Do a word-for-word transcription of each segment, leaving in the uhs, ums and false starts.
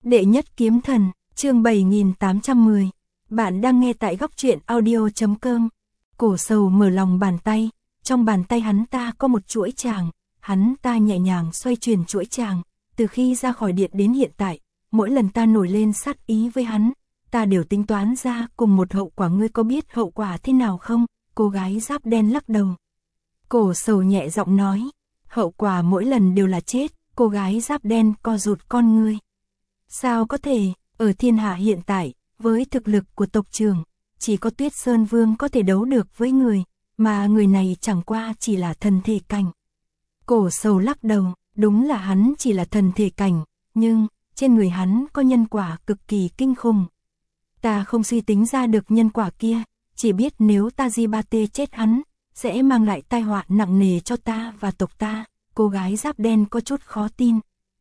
Đệ nhất kiếm thần, chương bảy nghìn tám trăm mười. Bạn đang nghe tại góc truyện audio chấm com. Cổ Sầu mở lòng bàn tay, trong bàn tay hắn ta có một chuỗi tràng, hắn ta nhẹ nhàng xoay chuyển chuỗi tràng, từ khi ra khỏi điện đến hiện tại, mỗi lần ta nổi lên sát ý với hắn, ta đều tính toán ra cùng một hậu quả. Ngươi có biết hậu quả thế nào không? Cô gái giáp đen lắc đầu. Cổ Sầu nhẹ giọng nói, hậu quả mỗi lần đều là chết. Cô gái giáp đen co rụt con ngươi. Sao có thể, ở thiên hạ hiện tại, với thực lực của tộc trưởng, chỉ có Tuyết Sơn Vương có thể đấu được với người, mà người này chẳng qua chỉ là thần thể cảnh. Cổ Sầu lắc đầu, đúng là hắn chỉ là thần thể cảnh, nhưng trên người hắn có nhân quả cực kỳ kinh khủng. Ta không suy tính ra được nhân quả kia, chỉ biết nếu ta di ba tê chết hắn, sẽ mang lại tai họa nặng nề cho ta và tộc ta. Cô gái giáp đen có chút khó tin.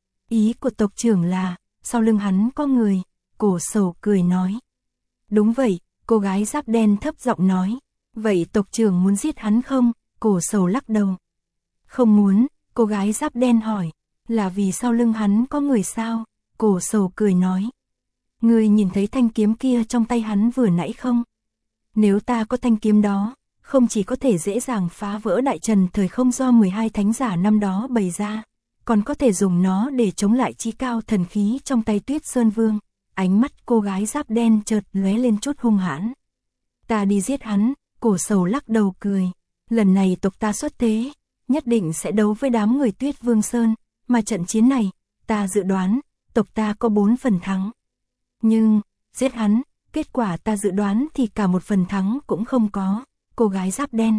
Ý của tộc trưởng là, sau lưng hắn có người. Cổ Sầu cười nói. Đúng vậy, cô gái giáp đen thấp giọng nói. Vậy tộc trưởng muốn giết hắn không? Cổ Sầu lắc đầu. Không muốn, cô gái giáp đen hỏi. Là vì sau lưng hắn có người sao? Cổ Sầu cười nói. Ngươi nhìn thấy thanh kiếm kia trong tay hắn vừa nãy không? Nếu ta có thanh kiếm đó, không chỉ có thể dễ dàng phá vỡ đại trần thời không do mười hai thánh giả năm đó bày ra, còn có thể dùng nó để chống lại chí cao thần khí trong tay Tuyết Sơn Vương. Ánh mắt cô gái giáp đen chợt lóe lên chút hung hãn. Ta đi giết hắn. Cổ Sầu lắc đầu cười. Lần này tộc ta xuất thế, nhất định sẽ đấu với đám người Tuyết Vương Sơn, mà trận chiến này, ta dự đoán, tộc ta có bốn phần thắng. Nhưng, giết hắn, kết quả ta dự đoán thì cả một phần thắng cũng không có. Cô gái giáp đen.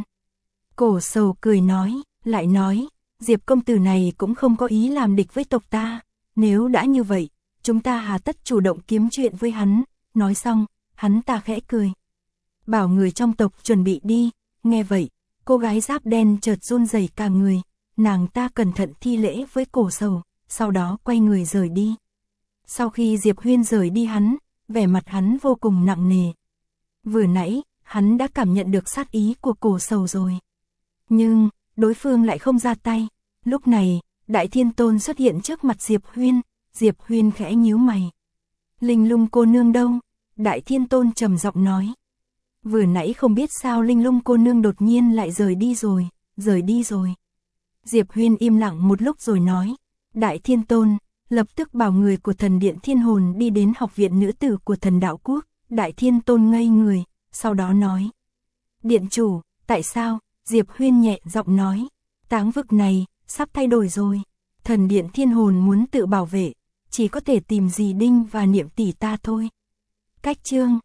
Cổ Sầu cười nói, lại nói, Diệp công tử này cũng không có ý làm địch với tộc ta. Nếu đã như vậy, chúng ta hà tất chủ động kiếm chuyện với hắn. Nói xong, hắn ta khẽ cười. Bảo người trong tộc chuẩn bị đi. Nghe vậy, cô gái giáp đen chợt run rẩy cả người. Nàng ta cẩn thận thi lễ với Cổ Sầu, sau đó quay người rời đi. Sau khi Diệp Huyên rời đi hắn, vẻ mặt hắn vô cùng nặng nề. Vừa nãy, hắn đã cảm nhận được sát ý của Cổ Sầu rồi. Nhưng, đối phương lại không ra tay. Lúc này, Đại Thiên Tôn xuất hiện trước mặt Diệp Huyên. Diệp Huyên khẽ nhíu mày. Linh Lung cô nương đâu? Đại Thiên Tôn trầm giọng nói. Vừa nãy không biết sao Linh Lung cô nương đột nhiên lại rời đi rồi, rời đi rồi. Diệp Huyên im lặng một lúc rồi nói. Đại Thiên Tôn, lập tức bảo người của thần điện Thiên Hồn đi đến học viện nữ tử của thần đạo quốc. Đại Thiên Tôn ngây người, sau đó nói. Điện chủ, tại sao? Diệp Huyên nhẹ giọng nói. Táng vực này, sắp thay đổi rồi. Thần điện Thiên Hồn muốn tự bảo vệ, chỉ có thể tìm dì Đinh và Niệm tỷ ta thôi. Cách chương